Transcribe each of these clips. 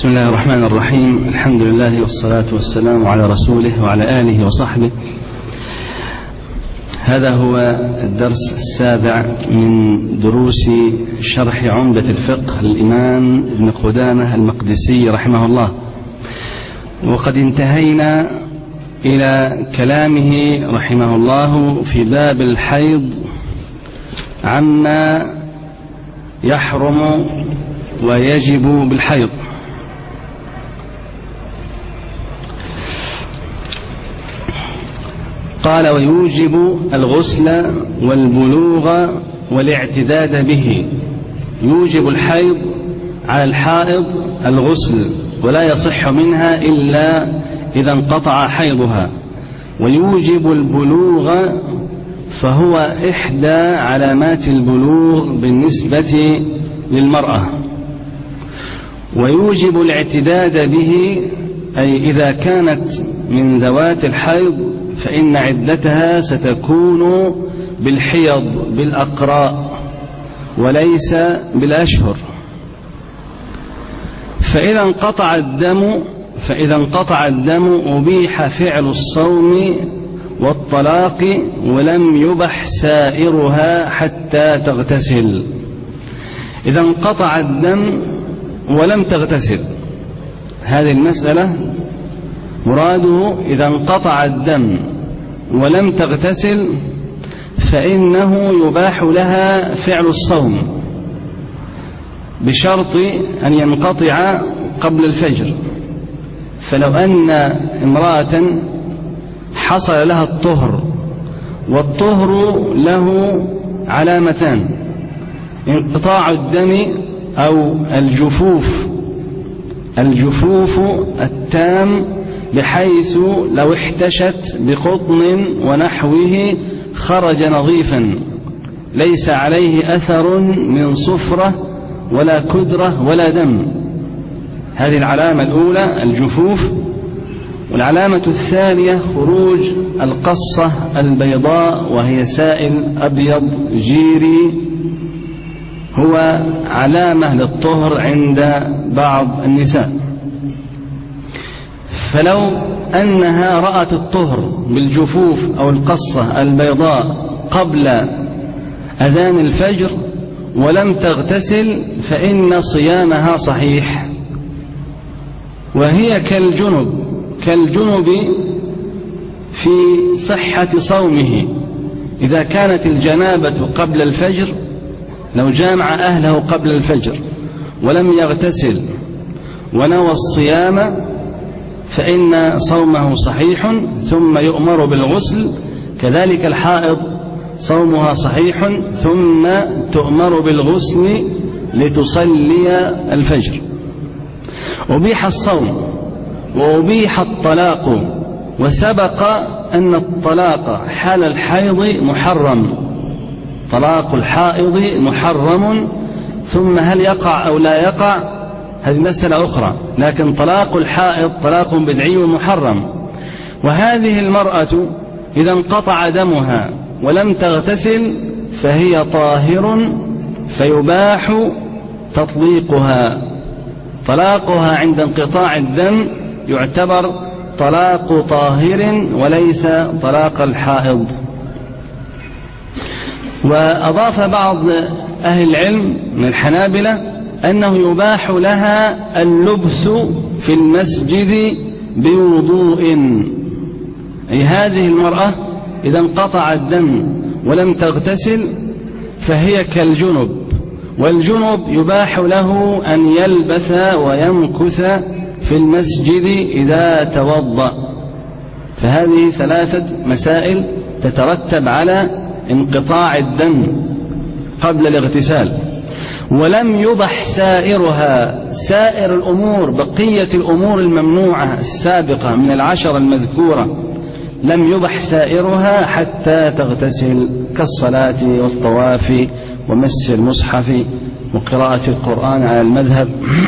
بسم الله الرحمن الرحيم. الحمد لله والصلاة والسلام على رسوله وعلى آله وصحبه. هذا هو الدرس السابع من دروس شرح عمدة الفقه للإمام ابن قدامة المقدسي رحمه الله، وقد انتهينا إلى كلامه رحمه الله في باب الحيض عما يحرم ويجب بالحيض. قال: ويوجب الغسل والبلوغ والاعتداد به. يوجب الحيض على الحائض الغسل، ولا يصح منها إلا إذا انقطع حيضها. ويوجب البلوغ، فهو إحدى علامات البلوغ بالنسبة للمرأة. ويوجب الاعتداد به، أي إذا كانت من ذوات الحيض فإن عدتها ستكون بالحيض بالأقراء وليس بالأشهر. فإذا انقطع الدم أبيح فعل الصوم والطلاق، ولم يبح سائرها حتى تغتسل. إذا انقطع الدم ولم تغتسل، هذه المسألة مراده إذا انقطع الدم ولم تغتسل فإنه يباح لها فعل الصوم بشرط أن ينقطع قبل الفجر. فلو أن امرأة حصل لها الطهر، والطهر له علامتان: انقطاع الدم أو الجفوف التام، بحيث لو احتشت بقطن ونحوه خرج نظيفا ليس عليه أثر من صفرة ولا كدرة ولا دم. هذه العلامة الأولى الجفوف. والعلامة الثانية خروج القصة البيضاء، وهي سائل أبيض جيري، هو علامة للطهر عند بعض النساء. فلو أنها رأت الطهر بالجفوف أو القصة البيضاء قبل أذان الفجر ولم تغتسل فإن صيامها صحيح، وهي كالجنب في صحة صومه. إذا كانت الجنابة قبل الفجر، لو جامع أهله قبل الفجر ولم يغتسل ونوى الصيام فإن صومه صحيح ثم يؤمر بالغسل. كذلك الحائض صومها صحيح ثم تؤمر بالغسل لتصلي الفجر. أبيح الصوم وأبيح الطلاق، وسبق أن الطلاق حال الحيض محرم. طلاق الحائض محرم، ثم هل يقع أو لا يقع هذه مسألة أخرى، لكن طلاق الحائض طلاق بدعي محرم. وهذه المرأة إذا انقطع دمها ولم تغتسل فهي طاهر، فيباح تطليقها. طلاقها عند انقطاع الدم يعتبر طلاق طاهر وليس طلاق الحائض. وأضاف بعض أهل العلم من الحنابلة أنه يباح لها اللبث في المسجد بوضوء، أي هذه المرأة إذا انقطع الدم ولم تغتسل فهي كالجنب، والجنب يباح له أن يلبث ويمكث في المسجد إذا توضأ. فهذه ثلاثة مسائل تترتب على انقطاع الدم قبل الاغتسال. ولم يبح سائرها، سائر الأمور، بقية الأمور الممنوعة السابقة من العشر المذكورة لم يبح سائرها حتى تغتسل، كالصلاة والطواف ومس المصحف وقراءة القرآن على المذهب.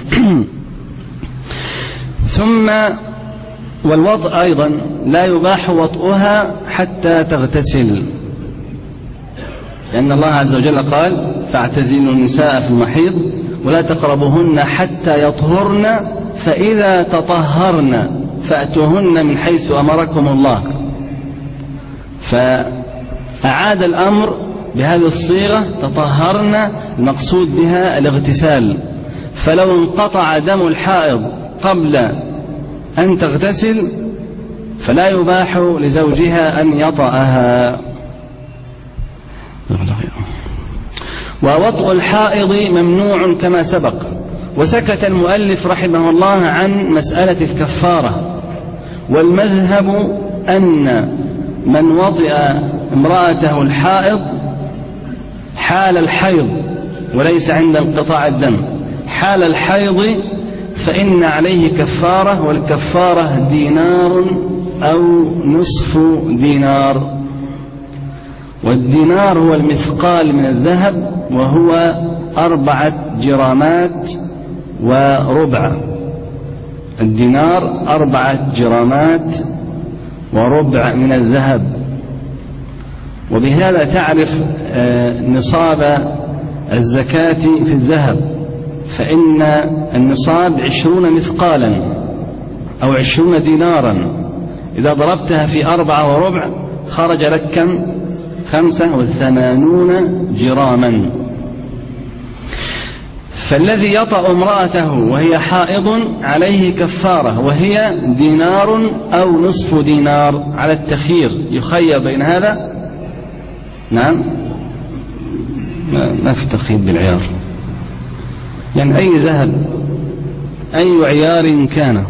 ثم والوضع أيضا لا يباح وطئها حتى تغتسل، لأن الله عز وجل قال: فاعتزلوا النساء في المحيض ولا تقربوهن حتى يطهرن فإذا تطهرن فأتوهن من حيث أمركم الله. فأعاد الأمر بهذه الصيغة تطهرن، المقصود بها الاغتسال. فلو انقطع دم الحائض قبل أن تغتسل فلا يباح لزوجها أن يطأها. ووطء الحائض ممنوع كما سبق. وسكت المؤلف رحمه الله عن مسألة الكفارة، والمذهب أن من وطئ امرأته الحائض حال الحيض وليس عند انقطاع الدم، حال الحيض فإن عليه كفارة، والكفارة دينار أو نصف دينار، والدينار هو المثقال من الذهب وهو 4 جرامات وربع. الدينار 4 جرامات وربع من الذهب. وبهذا تعرف نصاب الزكاة في الذهب، فإن النصاب 20 مثقالا أو 20 دينارا، إذا ضربتها في 4 وربع خرج لك كم؟ 85 جراما. فالذي يطأ امرأته وهي حائض عليه كفارة، وهي دينار أو نصف دينار على التخيير، يخير بين هذا. نعم، ما في تخيير بالعيار، يعني أي ذهب أي عيار كان.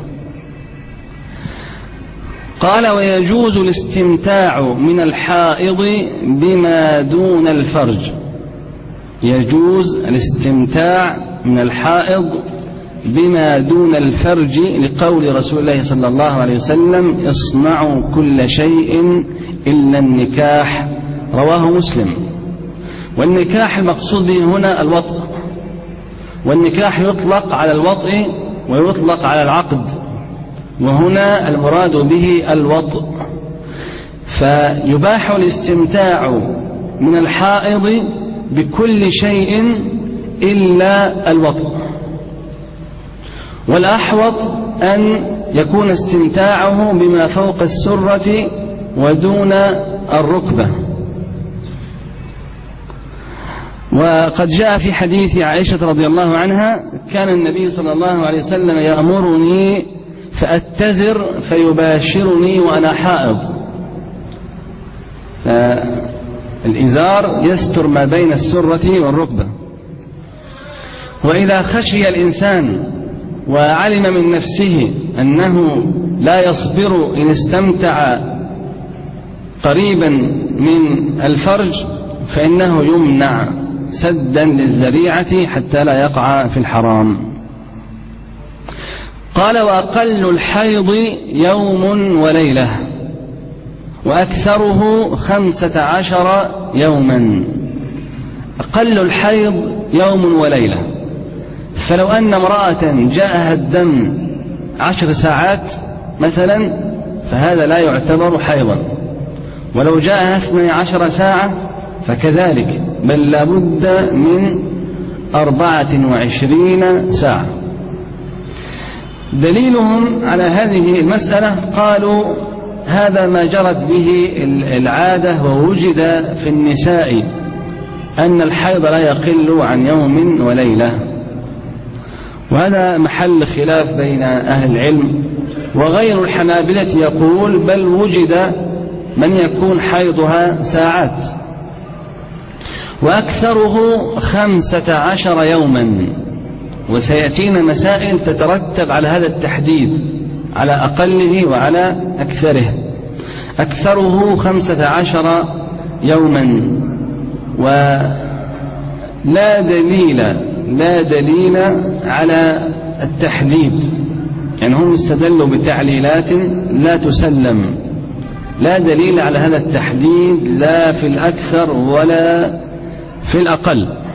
قال: ويجوز الاستمتاع من الحائض بما دون الفرج. يجوز الاستمتاع من الحائض بما دون الفرج لقول رسول الله صلى الله عليه وسلم: اصنعوا كل شيء إلا النكاح، رواه مسلم. والنكاح المقصود به هنا الوطء، والنكاح يطلق على الوطء ويطلق على العقد، وهنا المراد به الوطء. فيباح الاستمتاع من الحائض بكل شيء إلا الوطء. والأحوط أن يكون استمتاعه بما فوق السرة ودون الركبة. وقد جاء في حديث عائشة رضي الله عنها: كان النبي صلى الله عليه وسلم يأمرني فأتزر فيباشرني وأنا حائض. فالإزار يستر ما بين السرة والركبة. وإذا خشي الإنسان وعلم من نفسه أنه لا يصبر إن استمتع قريبا من الفرج فإنه يمنع سدا للذريعة حتى لا يقع في الحرام. قال: وأقل الحيض يوم وليلة، وأكثره 15 يوما. أقل الحيض يوم وليلة. فلو أن امرأة جاءها الدم 10 ساعات مثلا فهذا لا يعتبر حيضا، ولو جاءها 12 ساعة فكذلك، بل لابد من 24 ساعة. دليلهم على هذه المسألة قالوا: هذا ما جرت به العادة ووجد في النساء أن الحيض لا يقل عن يوم وليلة. وهذا محل خلاف بين أهل العلم. وغير الحنابلة يقول: بل وجد من يكون حيضها ساعات، وأكثره 15 يوما. وسيأتينا مسائل تترتب على هذا التحديد، على أقله وعلى أكثره. أكثره 15 يوما. ولا دليل على التحديد، يعني هم استدلوا بتعليلات لا تسلم. لا دليل على هذا التحديد لا في الأكثر ولا في الأقل.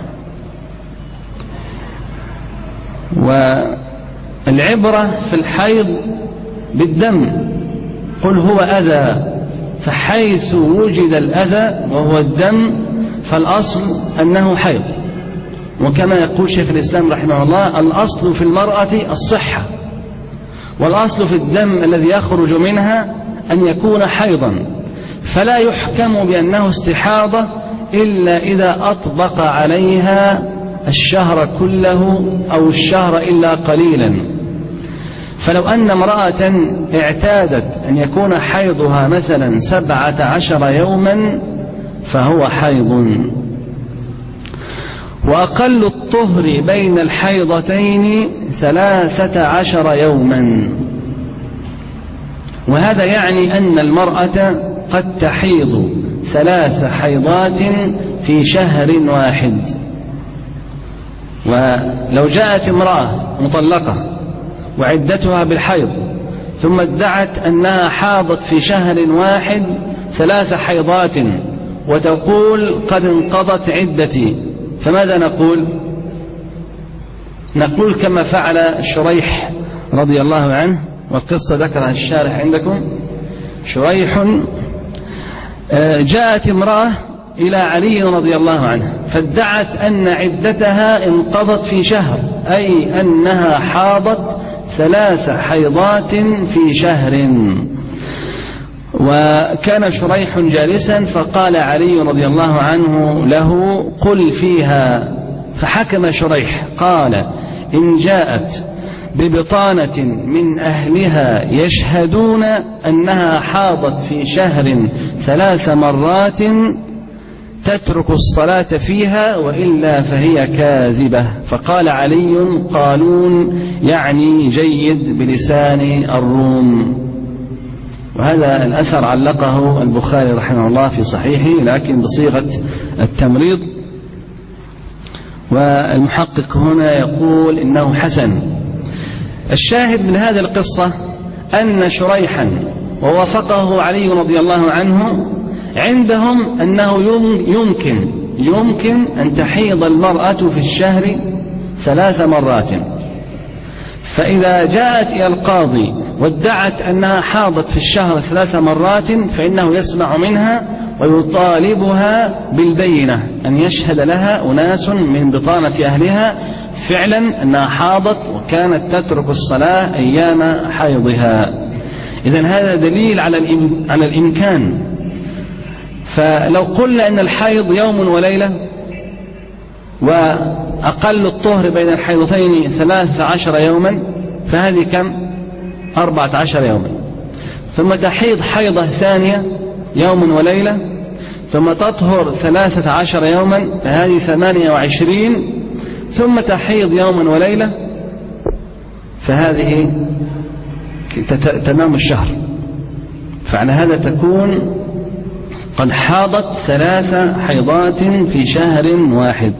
والعبرة في الحيض بالدم. قل هو أذى، فحيث وجد الأذى وهو الدم فالأصل أنه حيض. وكما يقول شيخ الإسلام رحمه الله: الأصل في المرأة الصحة، والأصل في الدم الذي يخرج منها أن يكون حيضا، فلا يحكم بأنه استحاضة إلا إذا أطبق عليها الشهر كله أو الشهر إلا قليلا. فلو أن امرأة اعتادت أن يكون حيضها مثلا 17 يوما فهو حيض. وأقل الطهر بين الحيضتين 13 يوما، وهذا يعني أن المرأة قد تحيض 3 حيضات في شهر واحد. ولو جاءت امرأة مطلقة وعدتها بالحيض ثم ادعت أنها حاضت في شهر واحد 3 حيضات وتقول قد انقضت عدتي، فماذا نقول؟ نقول كما فعل شريح رضي الله عنه، والقصة ذكرها الشارح عندكم. شريح جاءت امرأة إلى علي رضي الله عنه فادعت أن عدتها انقضت في شهر، أي أنها حاضت 3 حيضات في شهر. وكان شريح جالسا فقال علي رضي الله عنه له: قل فيها. فحكم شريح قال: إن جاءت ببطانة من أهلها يشهدون أنها حاضت في شهر 3 مرات تترك الصلاة فيها، وإلا فهي كاذبة. فقال علي: قالون يعني جيد بلسان الروم. وهذا الأثر علقه البخاري رحمه الله في صحيحه لكن بصيغة التمريض، والمحقق هنا يقول إنه حسن. الشاهد من هذه القصة أن شريحا ووافقه علي رضي الله عنه عندهم أنه يمكن أن تحيض المرأة في الشهر 3 مرات. فإذا جاءت إلى القاضي وادعت أنها حاضت في الشهر 3 مرات فإنه يسمع منها ويطالبها بالبينة، أن يشهد لها أناس من بطانة أهلها فعلا أنها حاضت وكانت تترك الصلاة أيام حيضها. إذن هذا دليل على الإمكان. فلو قلنا أن الحيض يوم وليلة وأقل الطهر بين الحيضتين 13 يوما، فهذه كم؟ 14 يوما. ثم تحيض حيضة ثانية يوم وليلة، ثم تطهر 13 يوما، فهذه 28. ثم تحيض يوما وليلة، فهذه تمام الشهر. فعلى هذا تكون قد حاضت 3 حيضات في شهر واحد.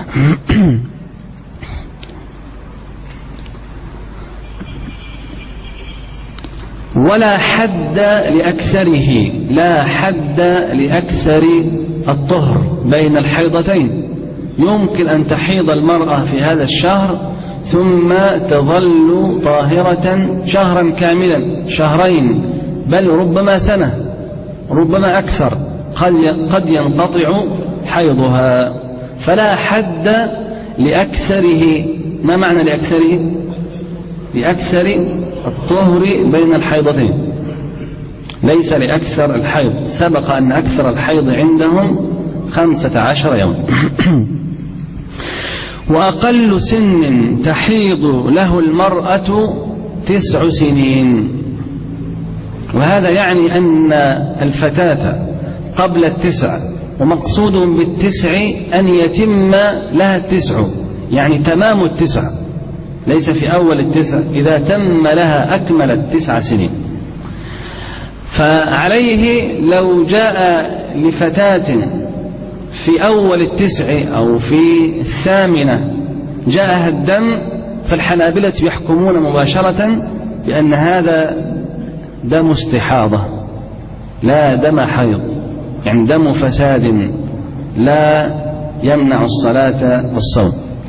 ولا حد لأكثره، لا حد لأكثر الطهر بين الحيضتين. يمكن أن تحيض المرأة في هذا الشهر ثم تظل طاهرة شهرا كاملا، 2 شهرين، بل ربما سنة، ربما أكثر، قد ينقطع حيضها. فلا حد لأكثره. ما معنى لأكثره؟ لأكثر الطهر بين الحيضتين، ليس لأكثر الحيض. سبق أن أكثر الحيض عندهم 15 يوم. وأقل سن تحيض له المرأة 9 سنين. وهذا يعني أن الفتاة قبل 9، ومقصود بال9 أن يتم لها 9، يعني تمام 9، ليس في أول 9، إذا تم لها أكملت 9 سنين. فعليه لو جاء لفتاة في أول 9 أو في 8 جاءها الدم، فالحنابلة يحكمون مباشرة بأن هذا دم استحاضة لا دم حيض، يعني دم فساد لا يمنع الصلاة والصوم.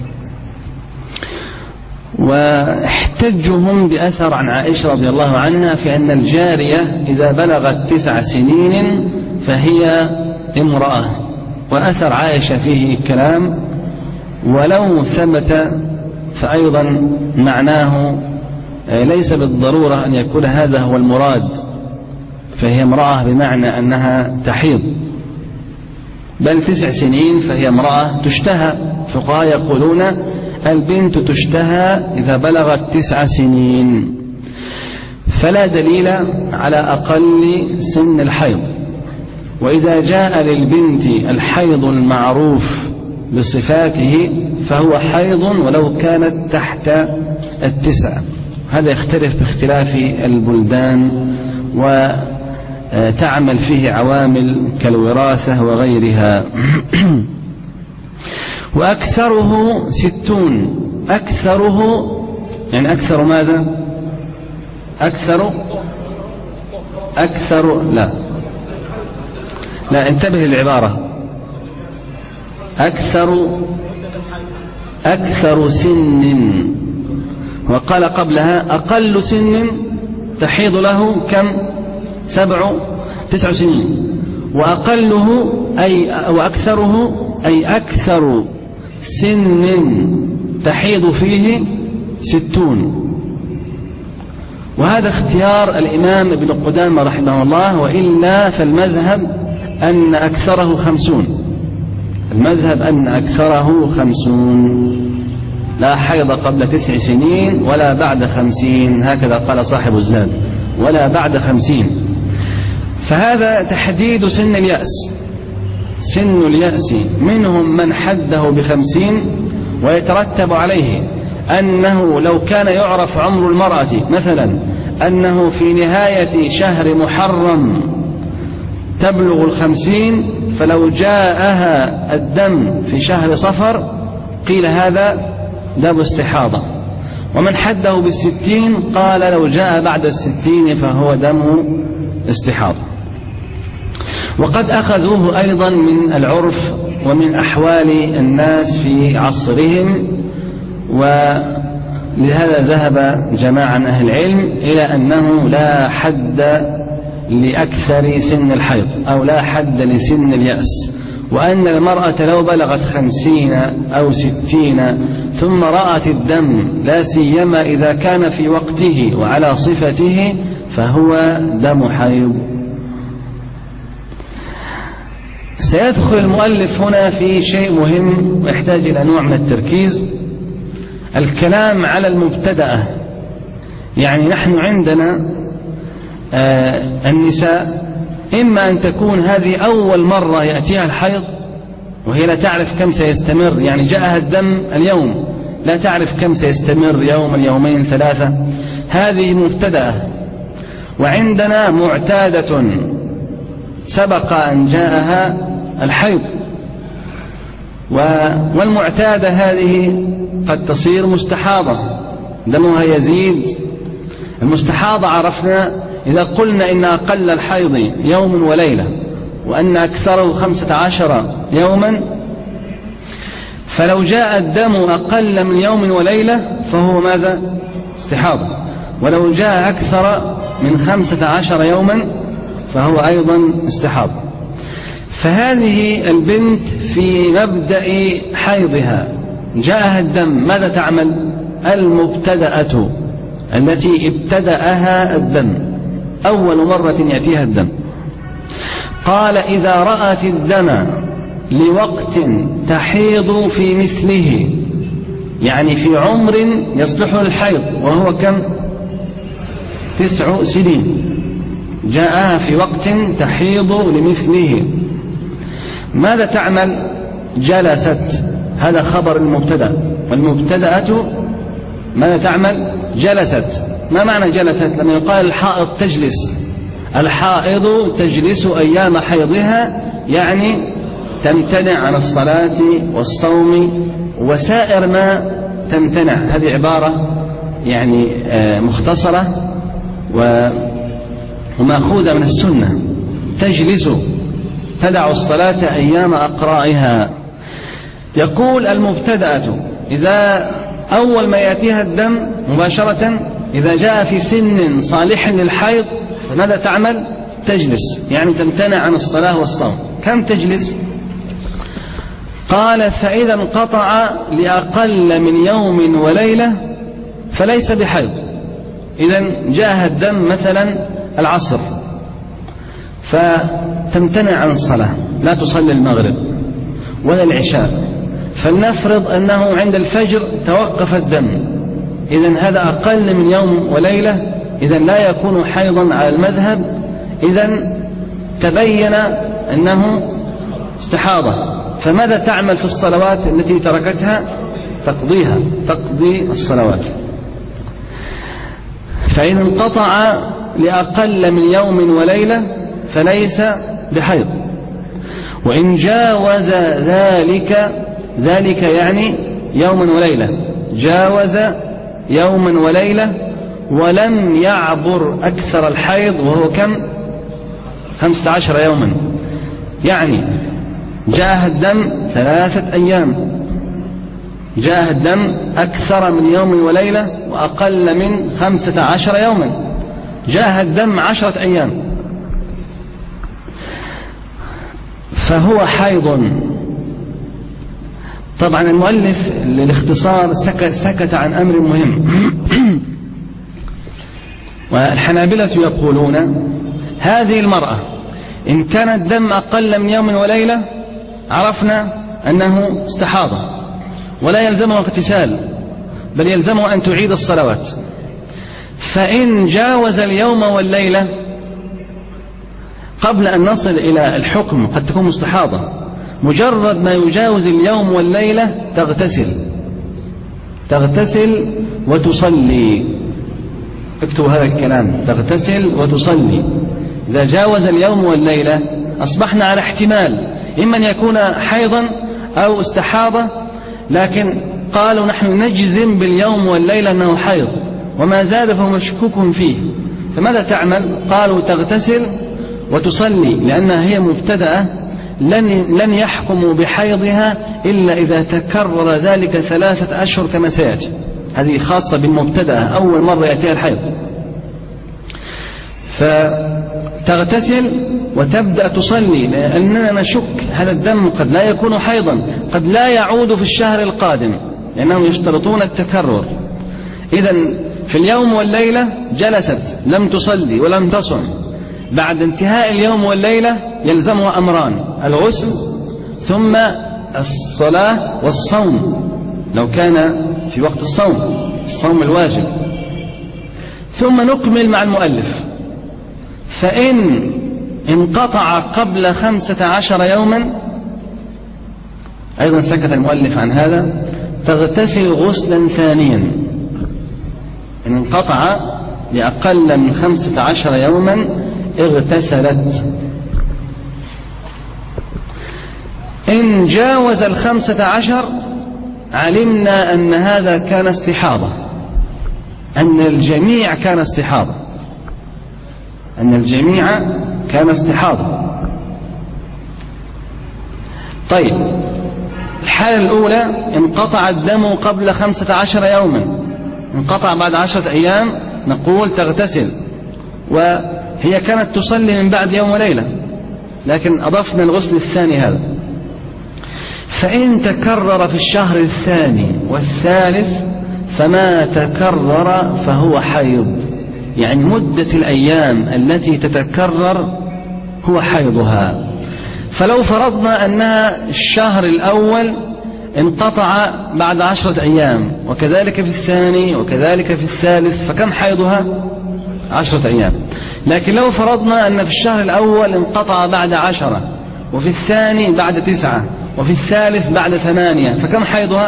واحتجهم بأثر عن عائشة رضي الله عنها في أن الجارية إذا بلغت 9 سنين فهي امرأة، وأثر عائشة فيه كلام، ولو ثبت فأيضا معناه ليس بالضرورة أن يكون هذا هو المراد، فهي امرأة بمعنى أنها تحيض، بل 9 سنين فهي امرأة تشتهى. فقهاء يقولون البنت تشتهى إذا بلغت 9 سنين، فلا دليل على أقل سن الحيض. وإذا جاء للبنت الحيض المعروف بصفاته فهو حيض ولو كانت تحت 9. هذا يختلف باختلاف البلدان، وتعمل فيه عوامل كالوراثة وغيرها. وأكثره 60. أكثره يعني أكثر ماذا؟ أكثر لا انتبه للعبارة. أكثر سن، وقال قبلها أقل سن تحيض له كم؟ 9 سنين. وأقله وأكثره أي أكثر سن تحيض فيه 60. وهذا اختيار الإمام ابن قدامة رحمه الله، وإلا فالمذهب أن أكثره 50. المذهب أن أكثره 50، لا حيض قبل 9 سنين ولا بعد 50، هكذا قال صاحب الزاد، ولا بعد 50. فهذا تحديد سن اليأس. سن اليأس منهم من حده ب50، ويترتب عليه أنه لو كان يعرف عمر المرأة مثلا أنه في نهاية شهر محرم تبلغ 50، فلو جاءها الدم في شهر صفر قيل هذا دم استحاضة. ومن حده ب60 قال لو جاء بعد 60 فهو دم استحاضة. وقد أخذوه أيضا من العرف ومن أحوال الناس في عصرهم، ولهذا ذهب جماعة من أهل العلم إلى أنه لا حد لأكثر سن الحيض أو لا حد لسن اليأس، وأن المرأة لو بلغت 50 أو 60 ثم رأت الدم لا سيما إذا كان في وقته وعلى صفته فهو دم حيض. سيدخل المؤلف هنا في شيء مهم ويحتاج إلى نوع من التركيز، الكلام على المبتدأة. يعني نحن عندنا النساء إما أن تكون هذه أول مرة يأتيها الحيض وهي لا تعرف كم سيستمر، يعني جاءها الدم اليوم لا تعرف كم سيستمر، يوم 2 3، هذه مبتدأة. وعندنا معتادة سبق أن جاءها الحيض، والمعتادة هذه قد تصير مستحاضة دمها يزيد. المستحاضة عرفنا إذا قلنا إن أقل الحيض يوم وليلة وأن أكثره 15 يوما، فلو جاء الدم أقل من يوم وليلة فهو ماذا؟ استحاضة. ولو جاء أكثر من 15 يوما فهو أيضا استحاضة. فهذه البنت في مبدأ حيضها جاءها الدم، ماذا تعمل؟ المبتدأة التي ابتدأها الدم، أول مرة يأتيها الدم. قال إذا رأت الدم لوقت تحيض في مثله، يعني في عمر يصلح الحيض وهو كم؟ 9 سنين، جاءها في وقت تحيض لمثله، ماذا تعمل؟ جلست. هذا خبر المبتدأ، والمبتدأة ماذا تعمل؟ جلست. ما معنى جلست؟ لما يقال الحائض تجلس، الحائض تجلس أيام حيضها، يعني تمتنع عن الصلاة والصوم وسائر ما تمتنع. هذه عبارة يعني مختصرة ومأخوذة من السنة. تجلس تدع الصلاة أيام أقرائها. يقول المبتدأة إذا أول ما يأتيها الدم مباشرة إذا جاء في سن صالح للحيض فماذا تعمل؟ تجلس، يعني تمتنع عن الصلاة والصوم. كم تجلس؟ قال فإذا انقطع لأقل من يوم وليلة فليس بحيض. إذن جاءها الدم مثلا العصر فتمتنع عن الصلاة، لا تصلي المغرب ولا العشاء، فلنفرض أنه عند الفجر توقف الدم، إذن هذا أقل من يوم وليلة، إذن لا يكون حيضا على المذهب، إذن تبين أنه استحاضة. فماذا تعمل في الصلوات التي تركتها؟ تقضي الصلوات. فإن انقطع لأقل من يوم وليلة فليس بحيض. وإن جاوز ذلك يعني يوم وليلة، جاوز يوما وليلة ولم يعبر أكثر الحيض، وهو كم؟ 15 يوما، يعني جاءها الدم 3 أيام، جاءها الدم أكثر من يوم وليلة وأقل من 15 يوما، جاءها الدم 10 أيام، فهو حيض. طبعا المؤلف للاختصار سكت عن أمر مهم. والحنابلة يقولون هذه المرأة إن كان الدم أقل من يوم وليلة عرفنا أنه استحاضة ولا يلزمه اغتسال، بل يلزمه أن تعيد الصلوات. فإن جاوز اليوم والليلة قبل أن نصل إلى الحكم قد تكون مستحاضة، مجرد ما يجاوز اليوم والليلة تغتسل وتصلي. اكتبوا هذا الكلام، تغتسل وتصلي. إذا جاوز اليوم والليلة أصبحنا على احتمال إما أن يكون حيضا أو استحاضة، لكن قالوا نحن نجزم باليوم والليلة أنه حيض، وما زاد فهو مشكوك فيه. فماذا تعمل؟ قالوا تغتسل وتصلي، لأنها هي مبتدأة لن يحكموا بحيضها إلا إذا تكرر ذلك 3 أشهر كما سيأتي. هذه خاصة بالمبتدأة، أول مرة يأتيها الحيض. فتغتسل وتبدأ تصلي، لأننا نشك هذا الدم قد لا يكون حيضا، قد لا يعود في الشهر القادم، لأنهم يشترطون التكرر. إذن في اليوم والليلة جلست لم تصلي ولم تصم، بعد انتهاء اليوم والليلة يلزمها أمران: الغسل ثم الصلاة والصوم لو كان في وقت الصوم الواجب. ثم نكمل مع المؤلف. فإن انقطع قبل 15 يوما، أيضا سكت المؤلف عن هذا، تغتسل غسلا ثانيا. إن انقطع لأقل من 15 يوما اغتسلت. إن جاوز 15 علمنا أن هذا كان استحاضة، أن الجميع كان استحاضة. طيب، الحالة الأولى انقطع الدم قبل 15 يوما، انقطع بعد 10 أيام، نقول تغتسل، وهي كانت تصلي من بعد يوم وليلة، لكن أضفنا الغسل الثاني هذا. فإن تكرر في الشهر الثاني والثالث فما تكرر فهو حيض، يعني مدة الأيام التي تتكرر هو حيضها. فلو فرضنا أنها الشهر الأول انقطع بعد 10 أيام، وكذلك في الثاني وكذلك في الثالث، فكم حيضها؟ 10 أيام. لكن لو فرضنا أن في الشهر الأول انقطع بعد 10، وفي الثاني بعد 9، وفي الثالث بعد 8، فكم حيضها؟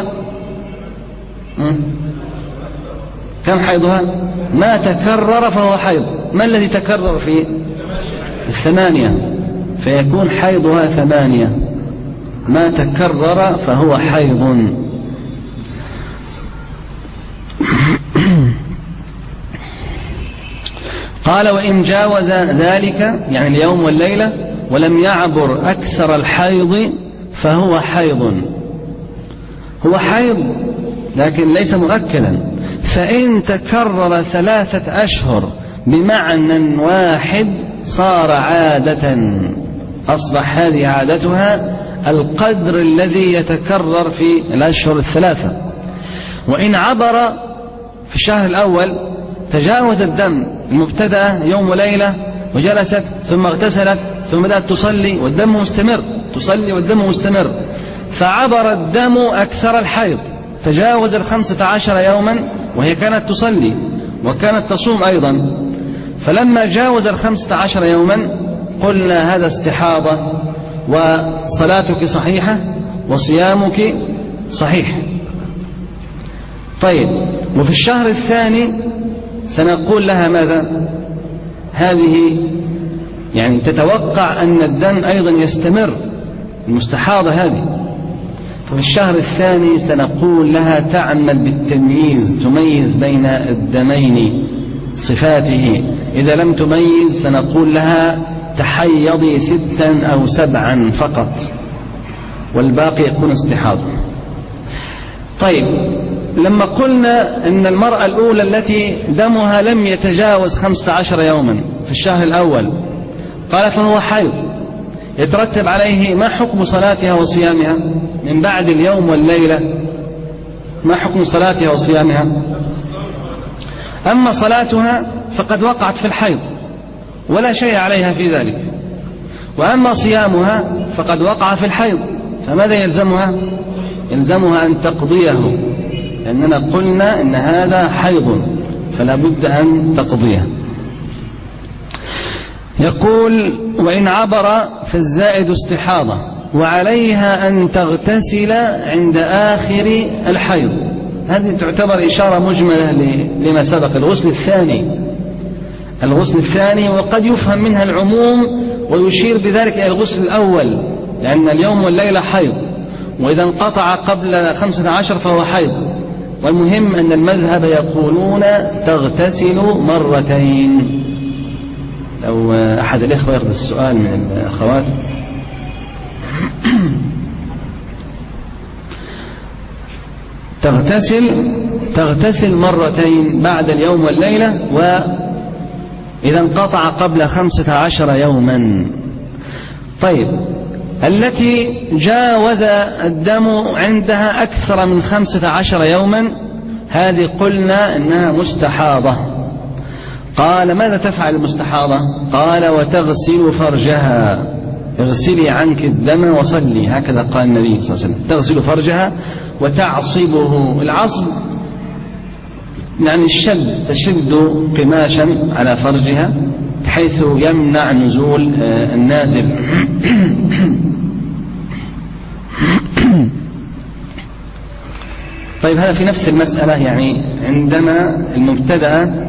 كم حيضها؟ ما تكرر فهو حيض. ما الذي تكرر في 8؟ فيكون حيضها 8. ما تكرر فهو حيض. قال وإن جاوز ذلك يعني اليوم والليلة ولم يعبر أكثر الحيض فهو حيض. هو حيض لكن ليس مؤكدا. فإن تكرر 3 أشهر بمعنى واحد صار عادة، أصبح هذه عادتها القدر الذي يتكرر في الأشهر الثلاثة. وإن عبر في الشهر الأول تجاوز الدم المبتدأ يوم وليلة وجلست ثم اغتسلت ثم بدأت تصلي والدم مستمر، تصلي والدم مستمر، فعبر الدم أكثر الحيض، تجاوز 15 يوما وهي كانت تصلي وكانت تصوم أيضا، فلما جاوز 15 يوما قلنا هذا استحاضة وصلاتك صحيحة وصيامك صحيح. طيب، وفي الشهر الثاني سنقول لها ماذا؟ هذه يعني تتوقع أن الدم أيضا يستمر، المستحاضة هذه، ففي الشهر الثاني سنقول لها تعمل بالتمييز، تميز بين الدمين صفاته. إذا لم تميز سنقول لها تحيضي 6 أو 7 فقط والباقي يكون استحاضة. طيب، لما قلنا أن المرأة الأولى التي دمها لم يتجاوز 15 يوما في الشهر الأول قال فهو حيض، يترتب عليه ما حكم صلاتها وصيامها من بعد اليوم والليلة؟ ما حكم صلاتها وصيامها؟ أما صلاتها فقد وقعت في الحيض ولا شيء عليها في ذلك، وأما صيامها فقد وقع في الحيض، فماذا يلزمها؟ يلزمها أن تقضيه، لأننا قلنا إن هذا حيض فلا بد أن تقضيه. يقول وإن عبر فالزائد استحاضة وعليها أن تغتسل عند آخر الحيض. هذه تعتبر إشارة مجملة لما سبق، الغسل الثاني، وقد يفهم منها العموم ويشير بذلك إلى الغسل الأول، لأن اليوم والليلة حيض، وإذا انقطع قبل 15 فهو حيض. والمهم أن المذهب يقولون تغتسل مرتين. لو أحد الإخوة يأخذ السؤال من الأخوات. تغتسل مرتين بعد اليوم والليلة، وإذا انقطع قبل 15 يوما. طيب، التي جاوز الدم عندها أكثر من 15 يوما هذه قلنا إنها مستحاضة. قال ماذا تفعل المستحاضة؟ قال وتغسل فرجها، اغسلي عنك الدم وصلي، هكذا قال النبي صلى الله عليه وسلم. تغسل فرجها وتعصبه، العصب يعني الشد، تشد قماشا على فرجها بحيث يمنع نزول النازل. طيب، هذا في نفس المسألة، يعني عندما المبتدأ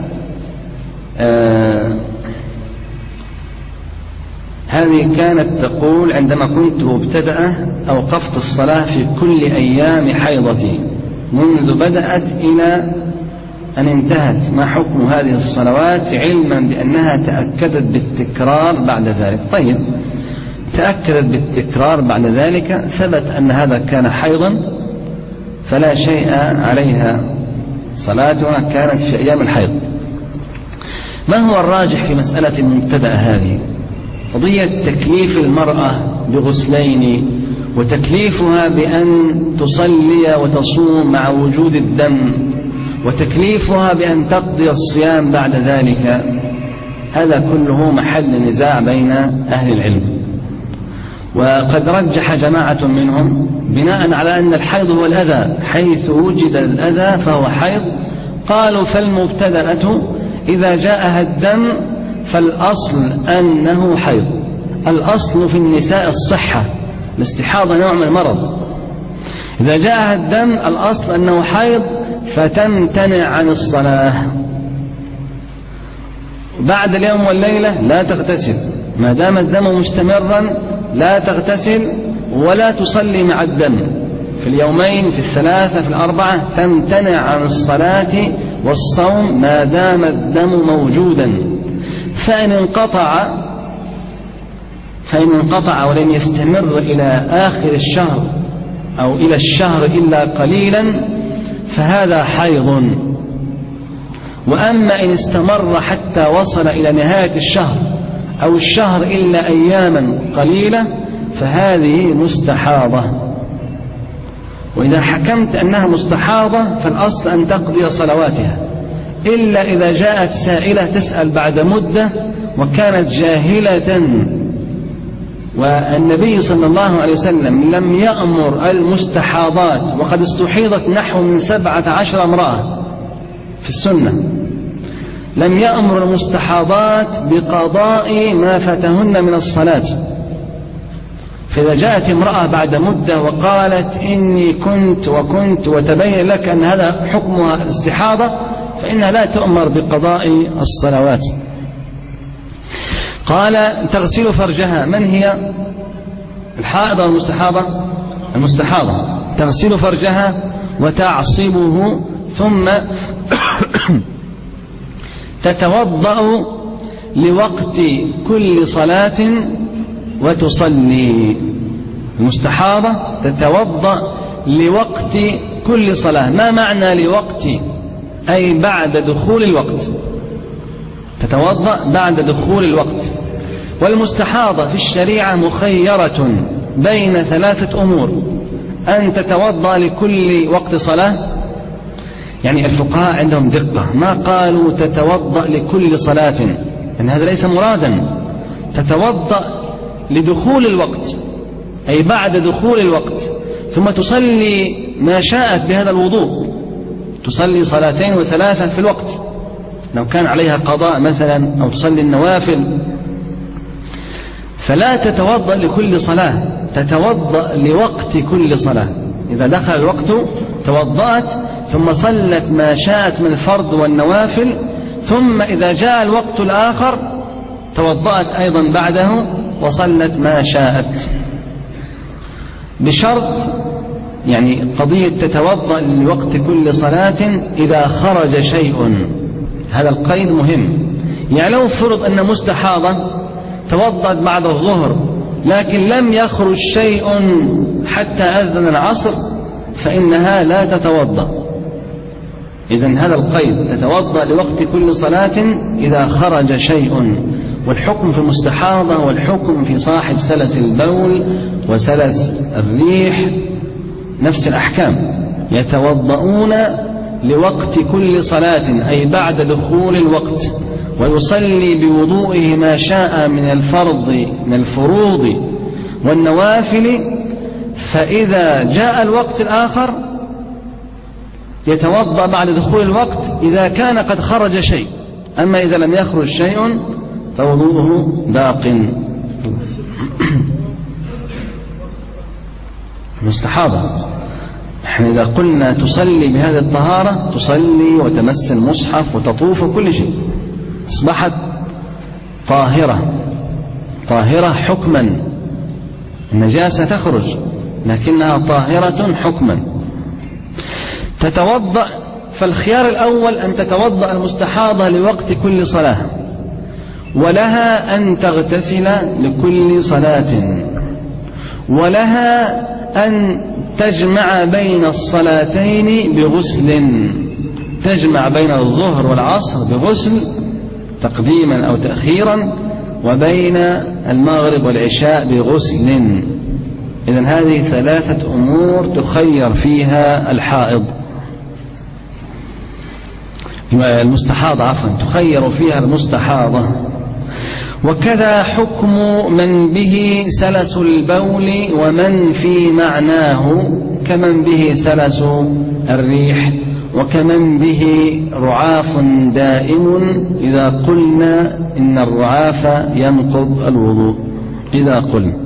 هذه كانت تقول عندما كنت مبتدأة أوقفت الصلاة في كل أيام حيضتي منذ بدأت إلى أن انتهت، ما حكم هذه الصلوات علما بأنها تأكدت بالتكرار بعد ذلك؟ طيب، تأكدت بالتكرار بعد ذلك، ثبت أن هذا كان حيضا فلا شيء عليها، صلاتها كانت في أيام الحيض. ما هو الراجح في مسألة المبتدأ هذه؟ قضية تكليف المرأة بغسلين وتكليفها بأن تصلي وتصوم مع وجود الدم وتكليفها بأن تقضي الصيام بعد ذلك، هذا كله محل نزاع بين أهل العلم. وقد رجح جماعة منهم بناء على أن الحيض هو الأذى، حيث وجد الأذى فهو حيض. قالوا فالمبتدأة إذا جاءها الدم فالأصل أنه حيض. الأصل في النساء الصحة، الاستحاضة نوع من المرض. إذا جاءها الدم الأصل أنه حيض فتمتنع عن الصلاة. بعد اليوم والليلة لا تغتسل، ما دام الدم مستمرا لا تغتسل ولا تصلي مع الدم. في اليومين، في الثلاثة، في الأربعة تمتنع عن الصلاة والصوم ما دام الدم موجودا. فإن انقطع ولم يستمر إلى آخر الشهر أو إلى الشهر إلا قليلا فهذا حيض. وأما إن استمر حتى وصل إلى نهاية الشهر أو الشهر إلا أياما قليلة فهذه مستحاضة. وإذا حكمت أنها مستحاضة فالأصل أن تقضي صلواتها، إلا إذا جاءت سائلة تسأل بعد مدة وكانت جاهلة، والنبي صلى الله عليه وسلم لم يأمر المستحاضات، وقد استحيضت نحو من 17 امرأة في السنة، لم يأمر المستحاضات بقضاء ما فاتهن من الصلاة. فإذا جاءت امرأة بعد مدة وقالت إني كنت وتبين لك أن هذا حكمها الاستحاضة، فإنها لا تؤمر بقضاء الصلوات. قال تغسل فرجها. من هي الحائض والمستحاضة؟ المستحاضة. تغسل فرجها وتعصبه ثم تتوضأ لوقت كل صلاة وتصلي. المستحاضة تتوضأ لوقت كل صلاة. ما معنى لوقت؟ أي بعد دخول الوقت، تتوضأ بعد دخول الوقت. والمستحاضة في الشريعة مخيرة بين 3 أمور: أن تتوضأ لكل وقت صلاة، يعني الفقهاء عندهم دقة، ما قالوا تتوضأ لكل صلاة، لأن هذا ليس مرادا. تتوضأ لدخول الوقت، أي بعد دخول الوقت، ثم تصلي ما شاءت بهذا الوضوء، تصلي 2 و3 في الوقت لو كان عليها قضاء مثلا، أو تصلي النوافل. فلا تتوضأ لكل صلاة، تتوضأ لوقت كل صلاة. إذا دخل الوقت توضأت، ثم صلت ما شاءت من الفرض والنوافل، ثم إذا جاء الوقت الآخر توضأت أيضا بعده وصلت ما شاءت، بشرط يعني قضية تتوضأ لوقت كل صلاة إذا خرج شيء. هذا القيد مهم. يعني لو فرض أن مستحاضة توضأت بعد الظهر لكن لم يخرج شيء حتى أذن العصر، فإنها لا تتوضأ. إذن هذا القيد، تتوضأ لوقت كل صلاة إذا خرج شيء. والحكم في المستحاضة والحكم في صاحب سلس البول وسلس الريح نفس الأحكام، يتوضؤون لوقت كل صلاة أي بعد دخول الوقت، ويصلي بوضوئه ما شاء من الفروض والنوافل. فإذا جاء الوقت الآخر يتوضأ بعد دخول الوقت إذا كان قد خرج شيء، أما إذا لم يخرج شيء فوضوءه باق. مستحاضة احنا إذا قلنا تصلي بهذه الطهارة، تصلي وتمس المصحف وتطوف وكل شيء، أصبحت طاهرة حكما. النجاسة تخرج لكنها طاهرة حكما. تتوضأ. فالخيار الأول أن تتوضأ المستحاضة لوقت كل صلاة، ولها أن تغتسل لكل صلاة، ولها أن تجمع بين الصلاتين بغسل، تجمع بين الظهر والعصر بغسل تقديما أو تأخيرا، وبين المغرب والعشاء بغسل. إذن هذه 3 أمور تخير فيها الحائض، المستحاضة عفوا، تخير فيها المستحاضة. وكذا حكم من به سلس البول ومن في معناه، كمن به سلس الريح، وكمن به رعاف دائم، إذا قلنا إن الرعاف ينقض الوضوء. إذا قلنا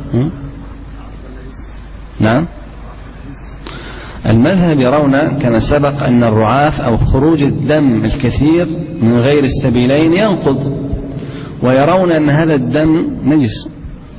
نعم، المذهب يرون كما سبق أن الرعاف أو خروج الدم الكثير من غير السبيلين ينقض، ويرون أن هذا الدم نجس.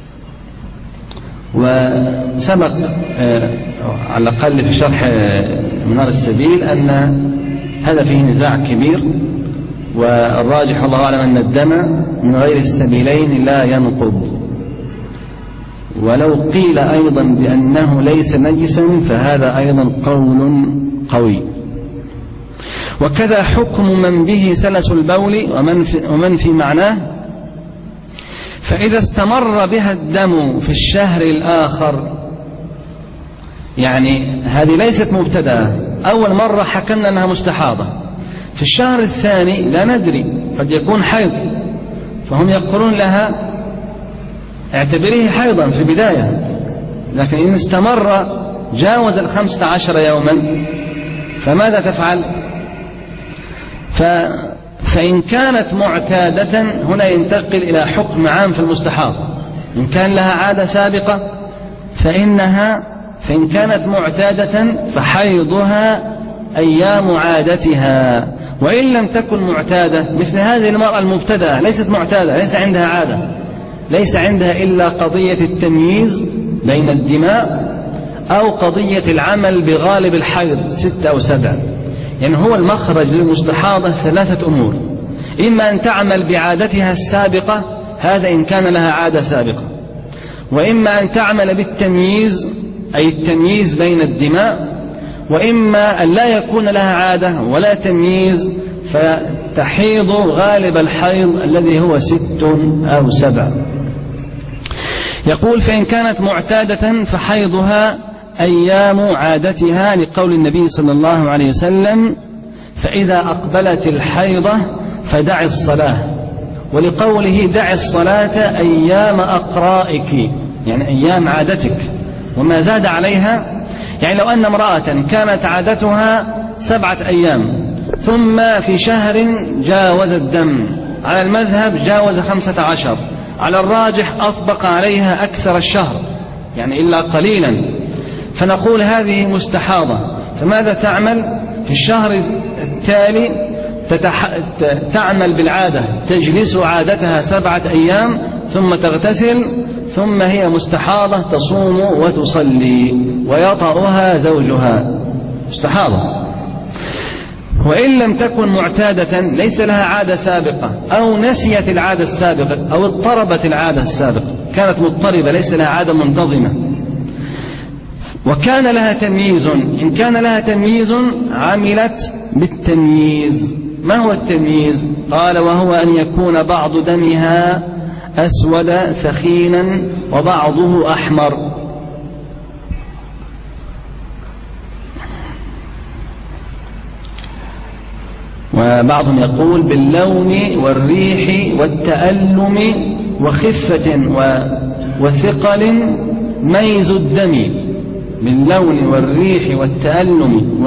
وسبق على الأقل في شرح منار السبيل أن هذا فيه نزاع كبير، والراجح والله أعلم أن الدم من غير السبيلين لا ينقض. ولو قيل أيضا بأنه ليس نجسا فهذا أيضا قول قوي. وكذا حكم من به سلس البول ومن في معناه، فإذا استمر بها الدم في الشهر الآخر، يعني هذه ليست مبتدأة، أول مرة حكمنا أنها مستحاضة، في الشهر الثاني لا ندري قد يكون حيض، فهم يقولون لها اعتبريه حيضا في البداية، لكن إن استمر جاوز 15 يوما فماذا تفعل؟ فإن كانت معتادة هنا ينتقل إلى حكم عام في المستحاضة. إن كان لها عادة سابقة فإن كانت معتادة فحيضها أيام عادتها، وإن لم تكن معتادة مثل هذه المرأة المبتدأة ليست معتادة، ليس عندها عادة، ليس عندها إلا قضية التمييز بين الدماء أو قضية العمل بغالب الحيض 6 أو 7. يعني هو المخرج للمستحاضة 3 أمور: إما أن تعمل بعادتها السابقة، هذا إن كان لها عادة سابقة، وإما أن تعمل بالتمييز أي التمييز بين الدماء، وإما أن لا يكون لها عادة ولا تمييز فتحيض غالب الحيض الذي هو 6 أو 7. يقول: فإن كانت معتادة فحيضها أيام عادتها، لقول النبي صلى الله عليه وسلم: فإذا أقبلت الحيضة فدع الصلاة، ولقوله: دع الصلاة أيام أقرائك، يعني أيام عادتك، وما زاد عليها. يعني لو أن امرأة كانت عادتها 7 أيام ثم في شهر جاوز الدم، على المذهب جاوز 15، على الراجح أطبق عليها أكثر الشهر يعني إلا قليلا، فنقول هذه مستحاضة. فماذا تعمل؟ في الشهر التالي تعمل بالعادة، تجلس عادتها 7 أيام ثم تغتسل، ثم هي مستحاضة تصوم وتصلي ويطأها زوجها، مستحاضة. وإن لم تكن معتادة ليس لها عادة سابقة، أو نسيت العادة السابقة، أو اضطربت العادة السابقة، كانت مضطربة ليس لها عادة منتظمة، وكان لها تمييز، إن كان لها تمييز عملت بالتمييز. ما هو التمييز؟ قال: وهو أن يكون بعض دمها أسود ثخينا وبعضه أحمر. وبعضهم يقول باللون والريح والتألم وخفة وثقل ميز الدم، باللون والريح والتألم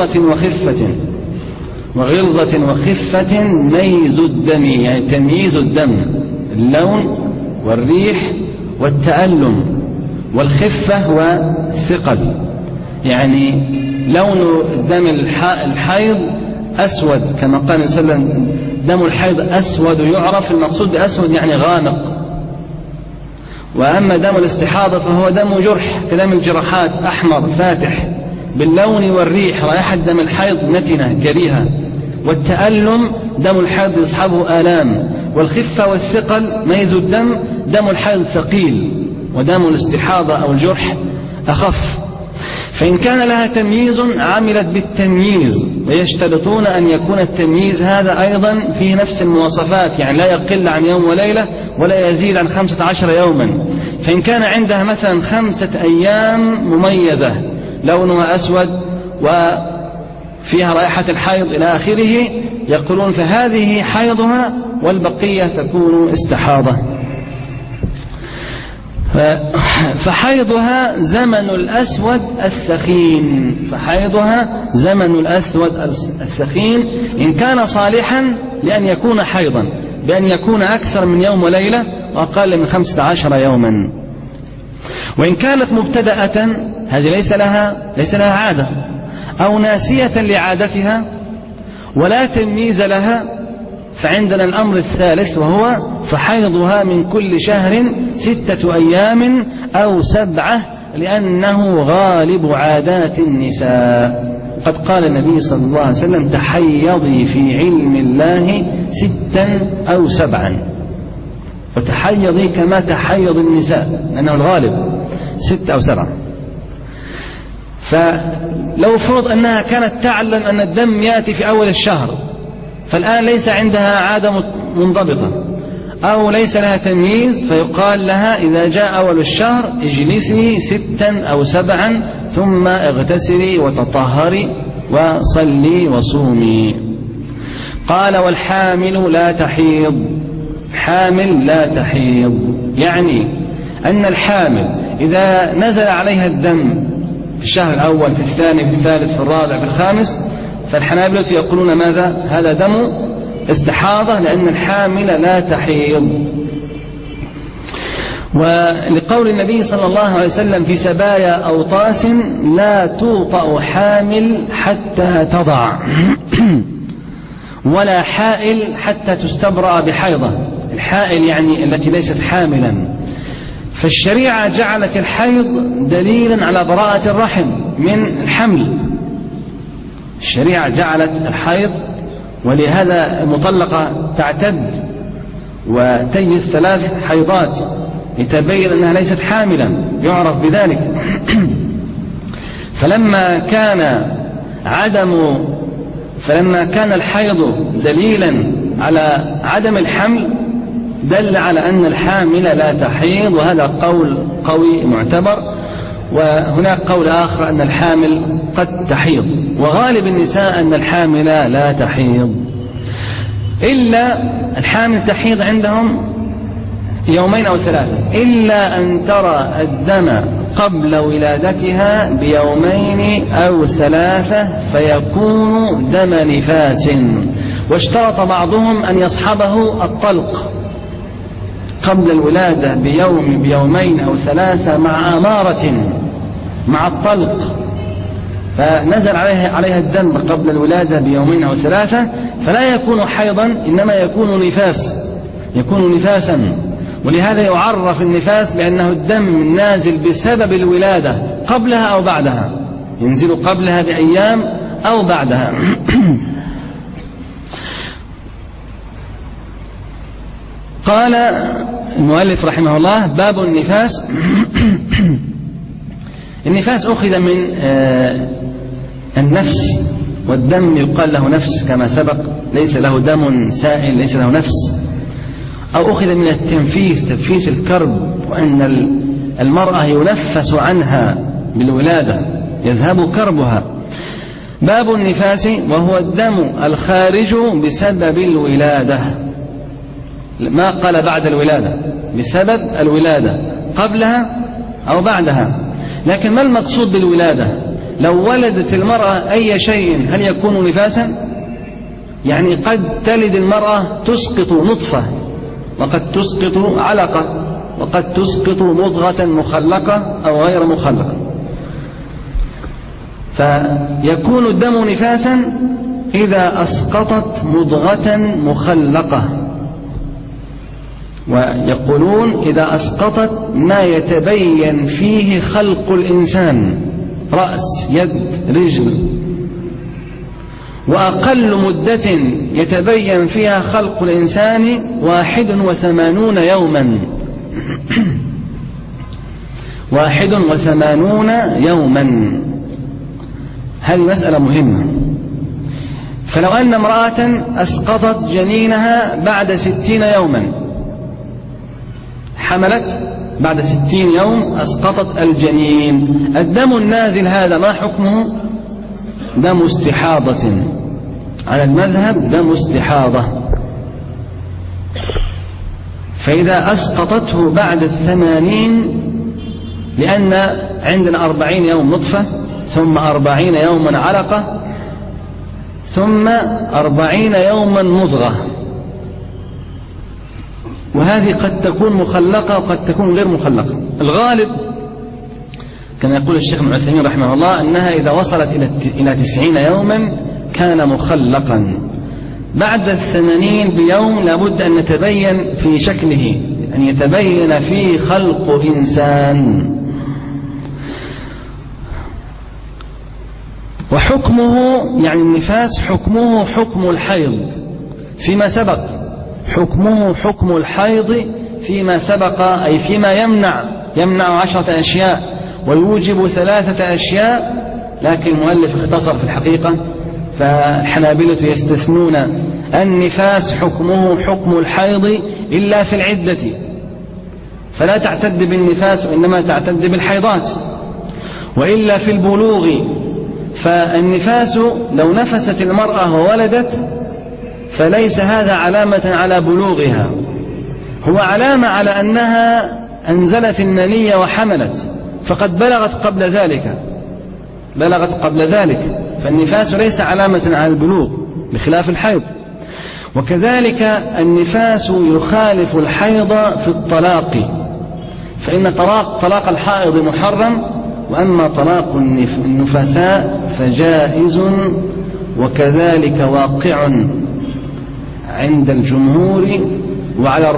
وغلظة وخفة ميز الدم، يعني تمييز الدم، اللون والريح والتألم والخفة والثقل. يعني لون دم الحيض أسود، كما قال صلى الله عليه وسلم: دم الحيض أسود يعرف، المقصود بأسود يعني غامق. وأما دم الاستحاضة فهو دم جرح كدم الجراحات، أحمر فاتح، باللون والريح، رائحة دم الحيض نتنة كريهة، والتألم دم الحيض يصحبه آلام، والخفة والثقل ميز الدم، دم الحيض ثقيل ودم الاستحاضة أو الجرح أخف. فإن كان لها تمييز عملت بالتمييز، ويشترطون أن يكون التمييز هذا أيضا فيه نفس المواصفات، يعني لا يقل عن يوم وليلة ولا يزيد عن 15 يوما. فإن كان عندها مثلا 5 أيام مميزة لونها أسود وفيها رائحة الحيض إلى آخره، يقولون فهذه حيضها والبقية تكون استحاضة. فحيضها زمن الأسود الثخين، فحيضها زمن الأسود الثخين إن كان صالحا لأن يكون حيضا، بأن يكون أكثر من يوم وليلة وأقل من 15 يوما. وإن كانت مبتدأة هذه ليس لها عادة، أو ناسية لعادتها ولا تمييز لها، فعندنا الأمر الثالث، وهو فحيضها من كل شهر 6 أيام أو 7، لأنه غالب عادات النساء. قد قال النبي صلى الله عليه وسلم: تحيضي في علم الله 6 أو 7، وتحيضي كما تحيض النساء، لأنه الغالب 6 أو 7. فلو فرض أنها كانت تعلم أن الدم يأتي في أول الشهر، فالآن ليس عندها عادة منضبطة، أو ليس لها تمييز فيقال لها إذا جاء أول الشهر اجلسي 6 أو 7 ثم اغتسلي وتطهري وصلي وصومي. قال والحامل لا تحيض. حامل لا تحيض يعني أن الحامل إذا نزل عليها الدم في الشهر الأول في الثاني في الثالث في الرابع في الخامس فالحنابلة يقولون ماذا؟ هذا دم استحاضة لأن الحامل لا تحيض. ولقول النبي صلى الله عليه وسلم في سبايا أوطاس لا توطأ حامل حتى تضع ولا حائل حتى تستبرأ بحيضة. الحائل يعني التي ليست حاملا. فالشريعة جعلت الحيض دليلا على براءة الرحم من الحمل. الشريعة جعلت الحيض، ولهذا المطلقة تعتد وتجلس 3 حيضات لتبين أنها ليست حاملا، يعرف بذلك. فلما كان الحيض دليلا على عدم الحمل دل على أن الحامل لا تحيض، وهذا قول قوي معتبر. وهناك قول آخر أن الحامل قد تحيض، وغالب النساء أن الحامل لا تحيض، إلا الحامل تحيض عندهم 2 أو 3 إلا أن ترى الدم قبل ولادتها ب2 أو 3 فيكون دم نفاس. واشترط بعضهم أن يصحبه الطلق قبل الولادة ب2 أو 3 مع أمارة مع الطلق، فنزل عليها الدم قبل الولادة ب2 أو 3 فلا يكون حيضا إنما يكون نفاسا. ولهذا يعرف النفاس بأنه الدم نازل بسبب الولادة قبلها أو بعدها، ينزل قبلها بأيام أو بعدها. قال المؤلف رحمه الله باب النفاس. النفاس أخذ من النفس، والدم يقال له نفس كما سبق، ليس له دم سائل، ليس له نفس. أو أخذ من التنفيس، تنفيس الكرب، وأن المرأة ينفس عنها بالولادة يذهب كربها. باب النفاس وهو الدم الخارج بسبب الولادة، ما قال بعد الولادة، بسبب الولادة قبلها أو بعدها. لكن ما المقصود بالولادة؟ لو ولدت المرأة أي شيء هل يكون نفاسا؟ يعني قد تلد المرأة تسقط نطفة، وقد تسقط علقة، وقد تسقط مضغة مخلقة أو غير مخلقة، فيكون الدم نفاسا إذا أسقطت مضغة مخلقة. ويقولون إذا أسقطت ما يتبين فيه خلق الإنسان، رأس، يد، رجل. وأقل مدة يتبين فيها خلق الإنسان 81 يوما. 81 يوما. هذه مسألة مهمة. فلو أن امرأة أسقطت جنينها بعد 60 يوما، حملت بعد 60 يوم أسقطت الجنين، الدم النازل هذا ما حكمه؟ دم استحاضة، على المذهب دم استحاضة. فإذا أسقطته بعد 80، لأن عندنا 40 يوم نطفة، ثم 40 يوما علقة، ثم 40 يوما مضغة، وهذه قد تكون مخلقة وقد تكون غير مخلقة. الغالب كما يقول الشيخ ابن عثيمين رحمه الله أنها إذا وصلت إلى 90 يوما كان مخلقا. بعد 80 بيوم لابد أن نتبين في شكله، أن يتبين فيه خلق إنسان. وحكمه يعني النفاس حكمه حكم الحيض فيما سبق، حكمه حكم الحيض فيما سبق، أي فيما يمنع 10 أشياء ويوجب 3 أشياء. لكن المؤلف اختصر في الحقيقة، فالحنابلة يستثنون النفاس حكمه حكم الحيض إلا في العدة، فلا تعتد بالنفاس وإنما تعتد بالحيضات. وإلا في البلوغ، فالنفاس لو نفست المرأة وولدت فليس هذا علامة على بلوغها، هو علامة على أنها أنزلت المني وحملت، فقد بلغت قبل ذلك، فالنفاس ليس علامة على البلوغ بخلاف الحيض. وكذلك النفاس يخالف الحيض في الطلاق، فإن طلاق الحائض محرم، وأما طلاق النفساء فجائز، وكذلك واقع عند الجمهور. وعلى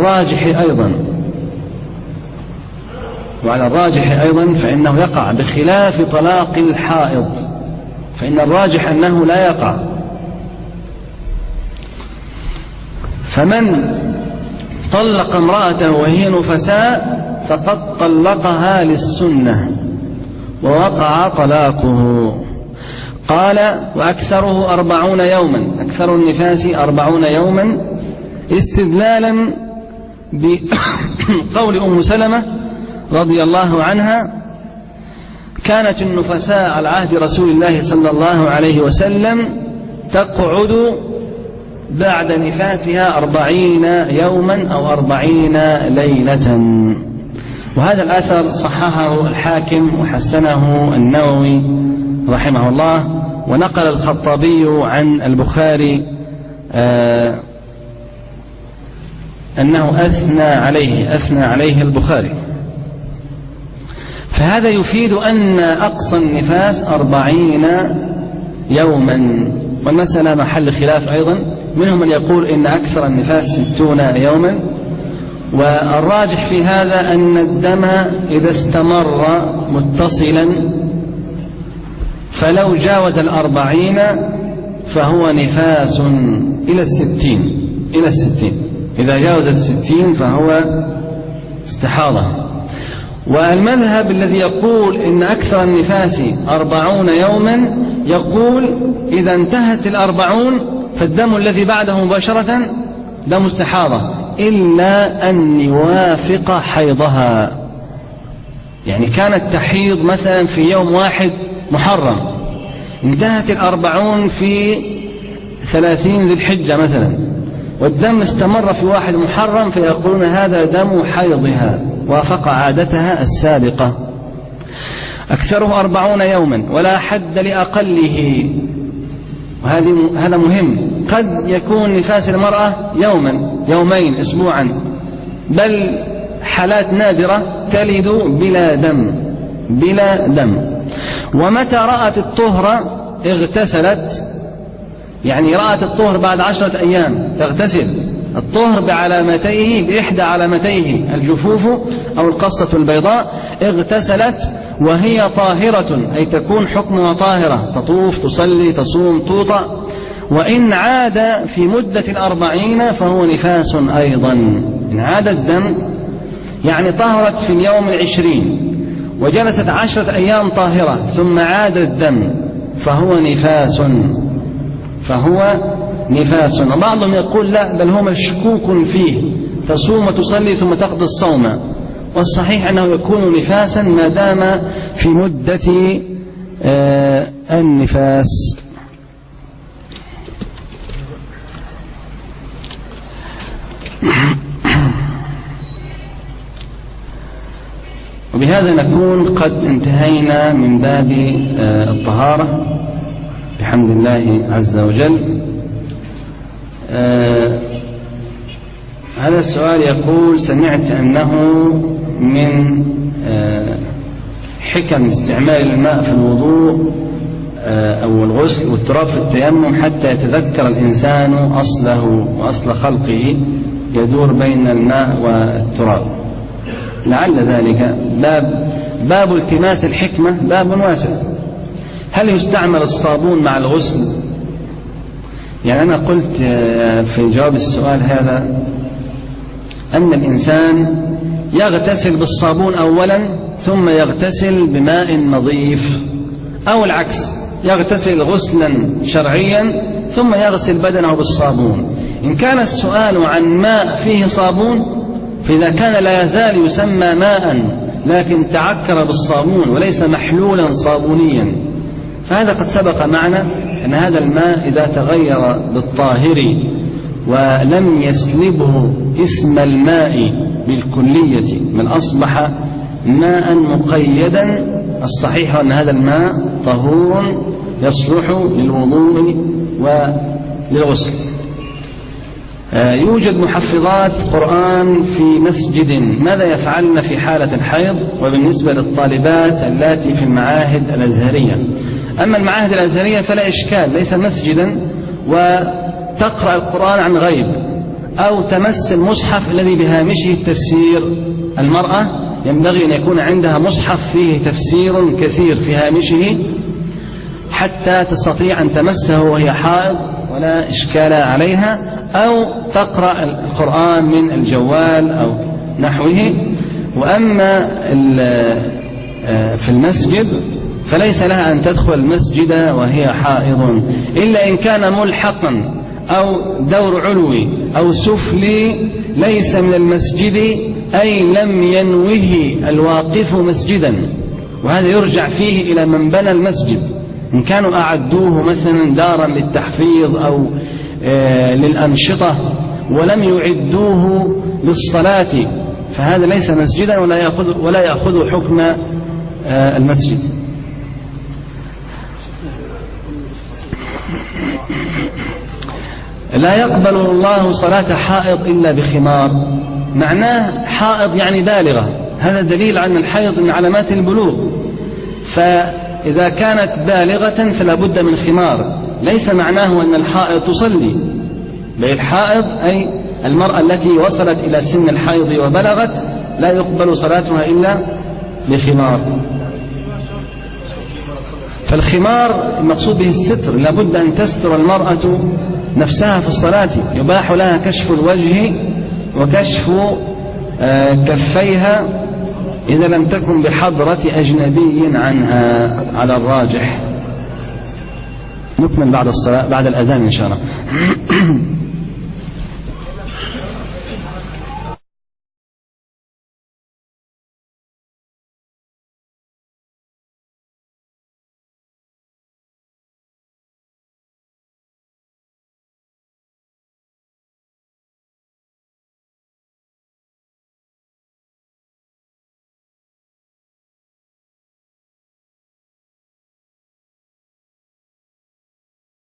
الراجح أيضا فإنه يقع بخلاف طلاق الحائض، فإن الراجح أنه لا يقع. فمن طلق امرأته وهي نفساء فقد طلقها للسنة ووقع طلاقه. قال: وأكثره 40 يوما، أكثر النفاس 40 يوما، استدلالا بقول أم سلمة رضي الله عنها: كانت النفساء على عهد رسول الله صلى الله عليه وسلم تقعد بعد نفاسها 40 يوما أو 40 ليلة. وهذا الأثر صححه الحاكم وحسنه النووي رحمه الله، ونقل الخطابي عن البخاري أنه أثنى عليه البخاري. فهذا يفيد أن أقصى النفاس 40 يوما، والمسألة محل خلاف أيضا، منهم من يقول إن أكثر النفاس 60 يوما، والراجح في هذا أن الدم إذا استمر متصلا فلو جاوز 40 فهو نفاس إلى 60، إذا جاوز 60 فهو استحاضة. والمذهب الذي يقول إن أكثر النفاس 40 يوما يقول إذا انتهت 40 فالدم الذي بعده مباشرة دم استحاضة، إلا أن يوافق حيضها. يعني كانت تحيض مثلا في يوم 1 محرم، انتهت 40 في 30 ذي الحجة مثلا، والدم استمر في 1 محرم، فيقولون هذا دم حيضها وافق عادتها السابقة. أكثره 40 يوما ولا حد لأقله، هذا مهم. قد يكون نفاس المرأة يوما، يومين، أسبوعا، بل حالات نادرة تلد بلا دم. ومتى رأت الطهر اغتسلت، يعني رأت الطهر بعد 10 أيام تغتسل. الطهر بعلامتيه، بإحدى علامتيه الجفوف أو القصة البيضاء، اغتسلت وهي طاهرة، أي تكون حكمها طاهرة، تطوف، تصلي، تصوم، توطأ. وإن عاد في مدة 40 فهو نفاس أيضا. إن عاد الدم يعني طهرت في اليوم 20 وجلست 10 أيام طاهرة ثم عاد الدم فهو نفاس. وبعضهم يقول لا، بل هو مشكوك فيه، تصوم وتصلي ثم تقضي الصوم. والصحيح أنه يكون نفاسا ما دام في مدة النفاس. وبهذا نكون قد انتهينا من باب الطهارة بحمد الله عز وجل. هذا السؤال يقول: سمعت أنه من حكم استعمال الماء في الوضوء أو الغسل والتراب في التيمم حتى يتذكر الإنسان أصله وأصل خلقه يدور بين الماء والتراب. لعل ذلك باب التماس الحكمة باب واسع. هل يستعمل الصابون مع الغسل؟ يعني أنا قلت في جواب السؤال هذا أن الإنسان يغتسل بالصابون أولا ثم يغتسل بماء نظيف، أو العكس، يغتسل غسلا شرعيا ثم يغسل بدنه بالصابون. إن كان السؤال عن ماء فيه صابون، فإذا كان لا يزال يسمى ماء لكن تعكر بالصابون وليس محلولا صابونيا، فهذا قد سبق معنا أن هذا الماء إذا تغير بالطاهر ولم يسلبه اسم الماء بالكلية من أصبح ماء مقيدا، الصحيح أن هذا الماء طهور يصلح للوضوء وللغسل. يوجد محفظات قرآن في مسجد، ماذا يفعلن في حالة الحيض وبالنسبة للطالبات التي في المعاهد الأزهرية؟ أما المعاهد الأزهرية فلا إشكال، ليس مسجدا وتقرأ القرآن عن غيب أو تمس المصحف الذي بهامشه تفسير. المرأة ينبغي أن يكون عندها مصحف فيه تفسير كثير في هامشه حتى تستطيع أن تمسه وهي حائض ولا إشكال عليها، أو تقرأ القرآن من الجوال أو نحوه. وأما في المسجد فليس لها أن تدخل المسجد وهي حائض إلا إن كان ملحقا أو دور علوي أو سفلي ليس من المسجد، أي لم ينوه الواقف مسجدا، وهذا يرجع فيه إلى من بنى المسجد. إن كانوا أعدوه مثلا دارا للتحفيظ أو للأنشطة ولم يعدوه للصلاة فهذا ليس مسجدا ولا يأخذ حكم المسجد. لا يقبل الله صلاة حائض إلا بخمار. معناه حائض يعني بالغة، هذا دليل عن الحيض من علامات البلوغ، فإذا كانت بالغة فلا بد من خمار. ليس معناه أن الحائض تصلي، بل الحائض أي المرأة التي وصلت إلى سن الحيض وبلغت لا يقبل صلاتها إلا بخمار. فالخمار المقصود به الستر، لا بد أن تستر المرأة نفسها في الصلاة، يباح لها كشف الوجه وكشف كفيها إذا لم تكن بحضرة أجنبي عنها على الراجح. نكمل بعد الصلاة بعد الأذان إن شاء الله.